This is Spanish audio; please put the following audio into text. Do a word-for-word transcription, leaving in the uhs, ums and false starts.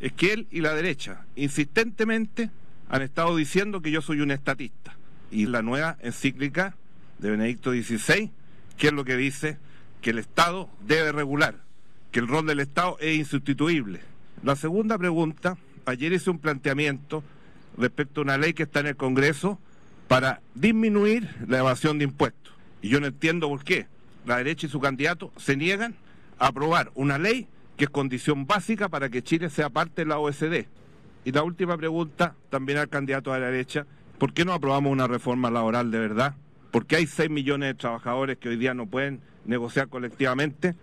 es que él y la derecha insistentemente han estado diciendo que yo soy un estatista. Y la nueva encíclica de Benedicto dieciséis, ¿qué es lo que dice? Que el Estado debe regular, que el rol del Estado es insustituible. La segunda pregunta, ayer hice un planteamiento respecto a una ley que está en el Congreso para disminuir la evasión de impuestos. Y yo no entiendo por qué la derecha y su candidato se niegan a aprobar una ley que es condición básica para que Chile sea parte de la O E C D. Y la última pregunta, también al candidato de la derecha, ¿por qué no aprobamos una reforma laboral de verdad? Porque hay seis millones de trabajadores que hoy día no pueden negociar colectivamente